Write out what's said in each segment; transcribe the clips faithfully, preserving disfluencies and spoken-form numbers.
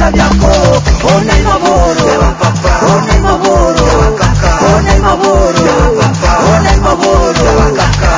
pita vyako. Ona imaboro, ona imaboro, ona imaboro, ona imaboro.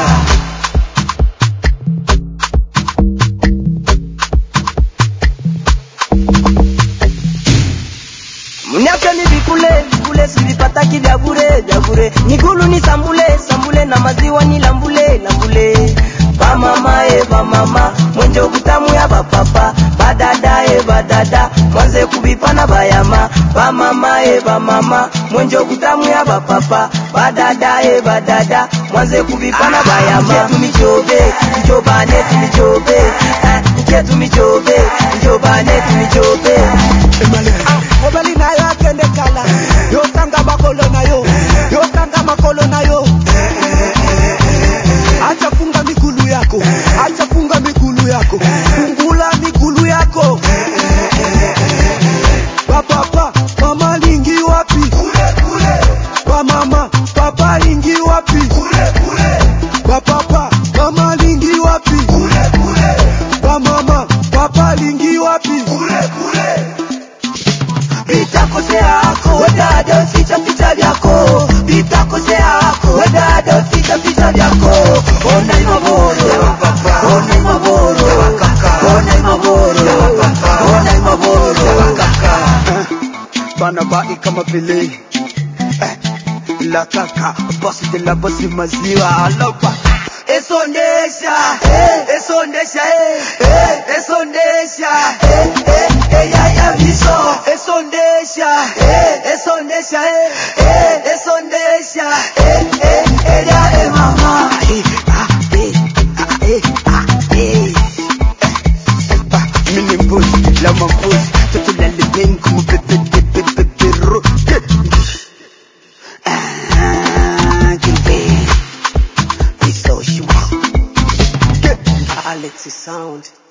Mnyake ni vikule, vikule sivipataki vya bure, vya bure. Nikulu ni sambule, sambule na maziwa ni lambule, lambule. Ba mama e ba mama, mwenjo butamu ya ba papa. Badada e badada, mwanze kubipana bayama. Ba mama e ba mama, mwenjo butamu ya ba papa. Badada e badada, mwanze kubipana bayama. Nje tumichobe, njobane tumichobe. Nje tumichobe, njobane tumichobe. Obali na yo akende kala, yo tanga makolo na yo, yo tanga makolo na yo. Acha funga mikulu yako, acha funga mikulu yako, fungula mikulu yako. Papa, mama lingi wapi? Kule kule. Ba mama, papa lingi wapi? Kule kule. Ba papa, mama lingi wapi? Kule kule. Ba mama, papa lingi wapi? Kule kule. Bitakosea ako, wedada usita pita vyako. Bitakosea ako, wedada usita pita vyako. Ona imaboro, ona imaboro, ona imaboro, ona imaboro. Bana bai kama vile eh, la kaka bosi de la bosi maziwa alopa. Esondesha, eh, esondesha, eh, eh, esondesha, eh, eh, eh, ya ya viso. Esondesha, eh, esondesha, eh, eh, esondesha, eh, eh, eh, ya eh mama. Eh, ah, eh, ah, eh, ah, eh. Ah, mini mbuzi, la mambuzi, toto la lebeng como pepe pepe pepe ro. Ah, kibe, piso shwa. Alexi Sound.